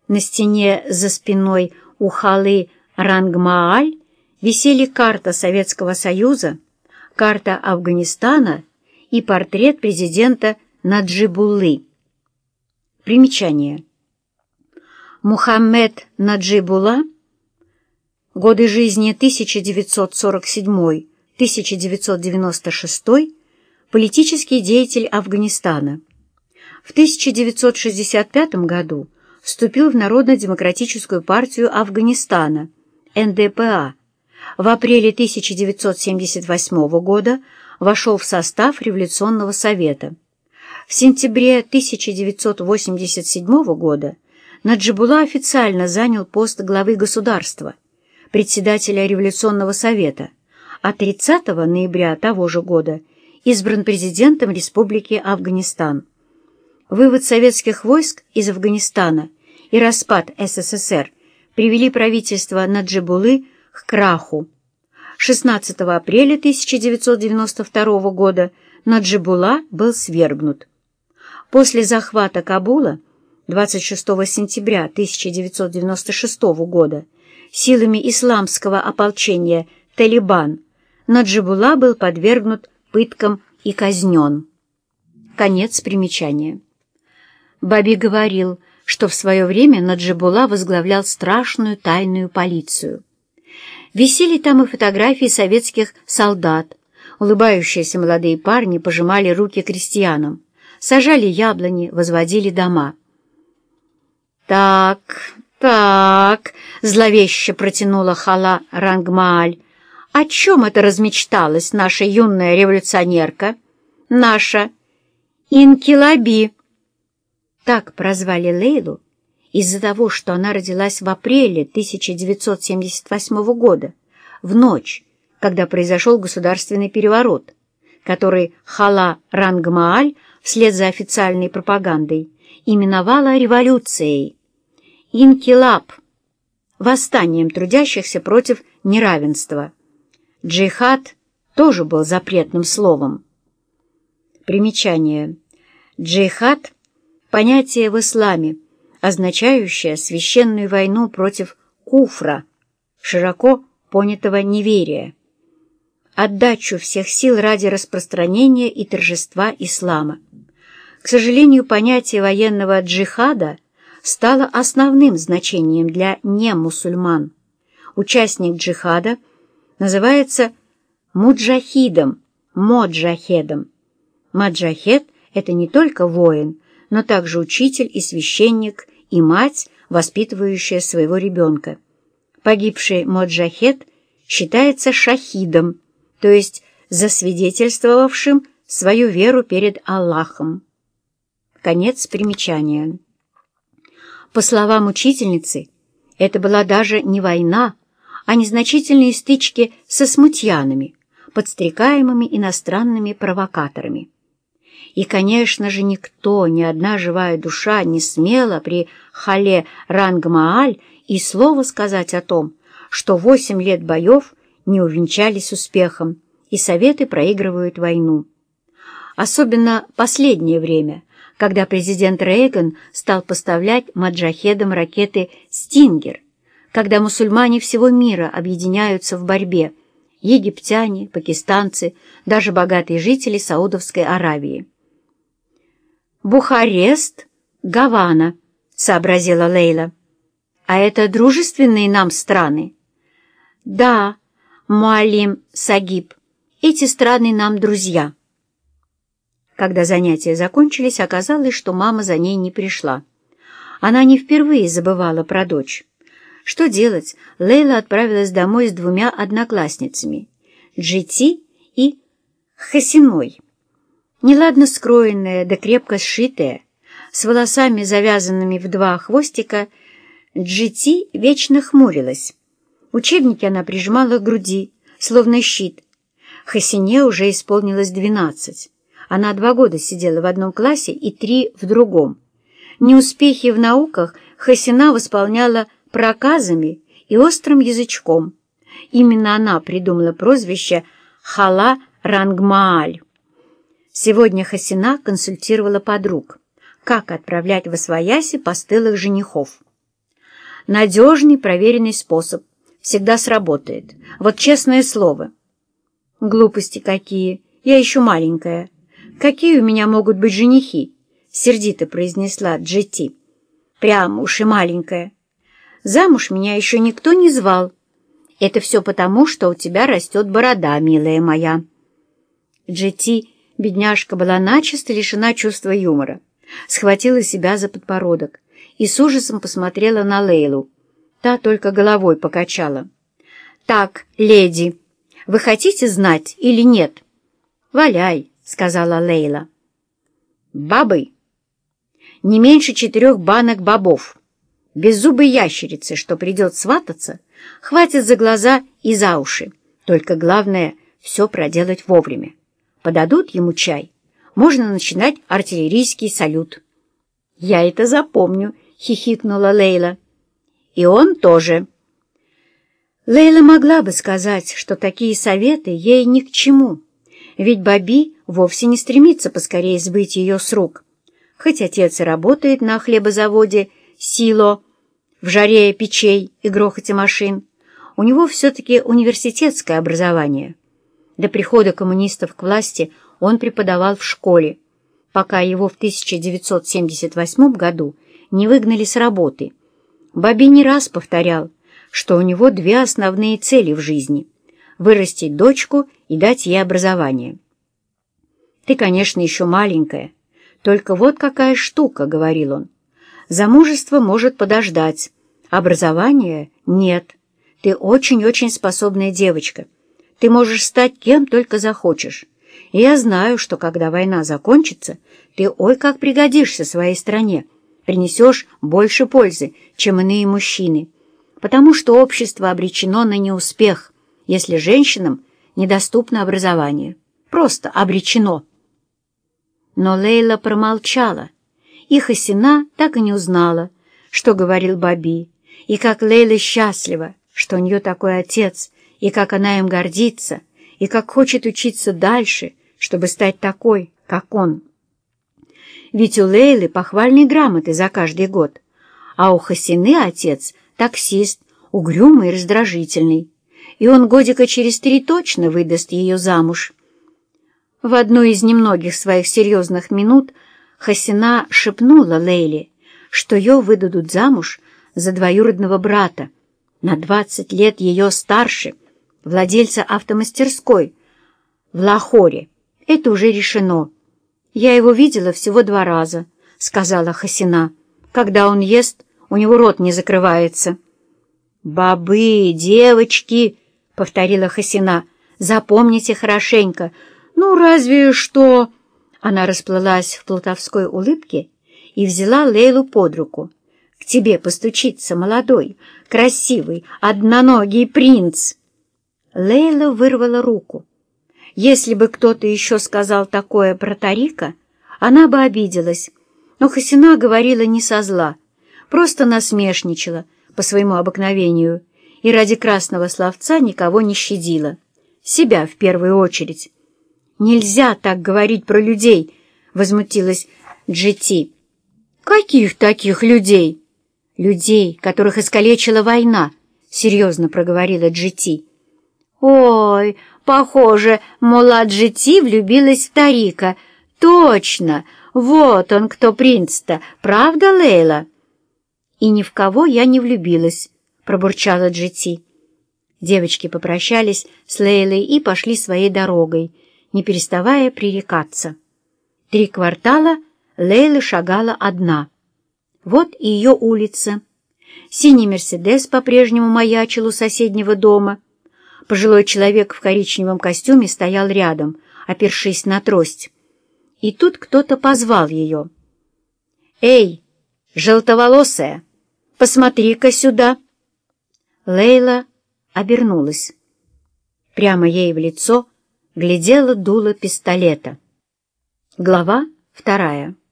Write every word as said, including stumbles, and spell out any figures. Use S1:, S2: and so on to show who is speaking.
S1: На стене за спиной у Халы Рангмааль висели карта Советского Союза, карта Афганистана и портрет президента Наджибуллы. Примечание. Мухаммед Наджибулла, годы жизни тысяча девятьсот сорок седьмой — тысяча девятьсот девяносто шестой, политический деятель Афганистана. В тысяча девятьсот шестьдесят пятом году вступил в Народно-демократическую партию Афганистана, эн дэ пэ а. В апреле тысяча девятьсот семьдесят восьмого года вошел в состав Революционного совета. В сентябре тысяча девятьсот восемьдесят седьмого года Наджибулла официально занял пост главы государства, председателя Революционного совета, а тридцатого ноября того же года избран президентом Республики Афганистан. Вывод советских войск из Афганистана и распад эс эс эс эр привели правительство Наджибуллы к краху. шестнадцатого апреля тысяча девятьсот девяносто второго года Наджибулла был свергнут. После захвата Кабула двадцать шестого сентября тысяча девятьсот девяносто шестого года силами исламского ополчения «Талибан» Наджибулла был подвергнут пыткам и казнен. Конец примечания. Баби говорил, что в свое время Наджибулла возглавлял страшную тайную полицию. Висели там и фотографии советских солдат. Улыбающиеся молодые парни пожимали руки крестьянам, сажали яблони, возводили дома. «Так, так», — зловеще протянула Хала Рангмааль, — «о чем это размечталась наша юная революционерка? Наша Инкилаби». Так прозвали Лейлу из-за того, что она родилась в апреле тысяча девятьсот семьдесят восьмого года, в ночь, когда произошел государственный переворот, который Хала Рангмааль вслед за официальной пропагандой именовала революцией. Инкилаб — восстанием трудящихся против неравенства. Джихад тоже был запретным словом. Примечание. Джихад — понятие в исламе, означающее священную войну против куфра, широко понятого неверия, отдачу всех сил ради распространения и торжества ислама. К сожалению, понятие военного джихада стало основным значением для немусульман. Участник джихада называется муджахидом, моджахедом. Маджахед — это не только воин, но также учитель и священник, и мать, воспитывающая своего ребенка. Погибший моджахед считается шахидом, то есть засвидетельствовавшим свою веру перед Аллахом. Конец примечания. По словам учительницы, это была даже не война, а незначительные стычки со смутьянами, подстрекаемыми иностранными провокаторами. И, конечно же, никто, ни одна живая душа не смела при Хале Рангмааль и слова сказать о том, что восемь лет боев не увенчались успехом, и Советы проигрывают войну. Особенно последнее время, когда президент Рейган стал поставлять маджахедам ракеты «Стингер», когда мусульмане всего мира объединяются в борьбе, египтяне, пакистанцы, даже богатые жители Саудовской Аравии. «Бухарест, Гавана», — сообразила Лейла. «А это дружественные нам страны?» «Да, Муалим Сагиб, эти страны нам друзья». Когда занятия закончились, оказалось, что мама за ней не пришла. Она не впервые забывала про дочь. Что делать? Лейла отправилась домой с двумя одноклассницами — Джити и Хасиной. Неладно скроенная да крепко сшитая, с волосами, завязанными в два хвостика, Джити вечно хмурилась. Учебники она прижимала к груди, словно щит. Хасине уже исполнилось двенадцать. Она два года сидела в одном классе и три в другом. Неуспехи в науках Хасина восполняла проказами и острым язычком. Именно она придумала прозвище Хала Рангмааль. Сегодня Хасина консультировала подруг, как отправлять восвояси постылых женихов. Надежный, проверенный способ. Всегда сработает. Вот честное слово. Глупости какие. Я еще маленькая. Какие у меня могут быть женихи? Сердито произнесла Джетти. Прямо уж и маленькая. Замуж меня еще никто не звал. Это все потому, что у тебя растет борода, милая моя. Джетти, бедняжка, была начисто лишена чувства юмора. Схватила себя за подбородок и с ужасом посмотрела на Лейлу. Та только головой покачала. «Так, леди, вы хотите знать или нет?» «Валяй», — сказала Лейла. «Бабы. Не меньше четырех банок бобов. Беззубой ящерицы, что придет свататься, хватит за глаза и за уши. Только главное — все проделать вовремя. Подадут ему чай, можно начинать артиллерийский салют». «Я это запомню», — хихикнула Лейла. «И он тоже». Лейла могла бы сказать, что такие советы ей ни к чему, ведь Бобби вовсе не стремится поскорее сбыть ее с рук. Хоть отец и работает на хлебозаводе «Сило», в жаре печей и грохоте машин, у него все-таки университетское образование. До прихода коммунистов к власти он преподавал в школе, пока его в тысяча девятьсот семьдесят восьмом году не выгнали с работы. Бобби не раз повторял, что у него две основные цели в жизни — вырастить дочку и дать ей образование. «Ты, конечно, еще маленькая, только вот какая штука», — говорил он. «Замужество может подождать, образование — нет. Ты очень-очень способная девочка. Ты можешь стать кем только захочешь. И я знаю, что когда война закончится, ты ой как пригодишься своей стране, принесешь больше пользы, чем иные мужчины, потому что общество обречено на неуспех, если женщинам недоступно образование. Просто обречено». Но Лейла промолчала, и Хасина так и не узнала, что говорил Бобби, и как Лейла счастлива, что у нее такой отец, и как она им гордится, и как хочет учиться дальше, чтобы стать такой, как он. Ведь у Лейлы похвальные грамоты за каждый год, а у Хасины отец — таксист, угрюмый и раздражительный, и он годика через три точно выдаст ее замуж. В одну из немногих своих серьезных минут Хасина шепнула Лейле, что ее выдадут замуж за двоюродного брата, на двадцать лет ее старше, владельца автомастерской в Лахоре. Это уже решено. «Я его видела всего два раза», — сказала Хасина. «Когда он ест, у него рот не закрывается». «Бобы, девочки», — повторила Хасина, — «запомните хорошенько. Ну, разве что...» Она расплылась в плутовской улыбке и взяла Лейлу под руку. «К тебе постучится молодой, красивый, одноногий принц». Лейла вырвала руку. Если бы кто-то еще сказал такое про Тарика, она бы обиделась. Но Хасина говорила не со зла, просто насмешничала по своему обыкновению и ради красного словца никого не щадила. Себя в первую очередь. «Нельзя так говорить про людей», — возмутилась Джетти. «Каких таких людей?» «Людей, которых искалечила война», — серьезно проговорила Джетти. «Ой, похоже, мола Джетти влюбилась в Тарика. Точно, вот он кто принц-то, правда, Лейла?» «И ни в кого я не влюбилась», — пробурчала Джетти. Девочки попрощались с Лейлой и пошли своей дорогой, не переставая пререкаться. Три квартала Лейла шагала одна. Вот и ее улица. Синий «Мерседес» по-прежнему маячил у соседнего дома. Пожилой человек в коричневом костюме стоял рядом, опершись на трость. И тут кто-то позвал ее. «Эй, желтоволосая, посмотри-ка сюда!» Лейла обернулась. Прямо ей в лицо глядело дуло пистолета. Глава вторая.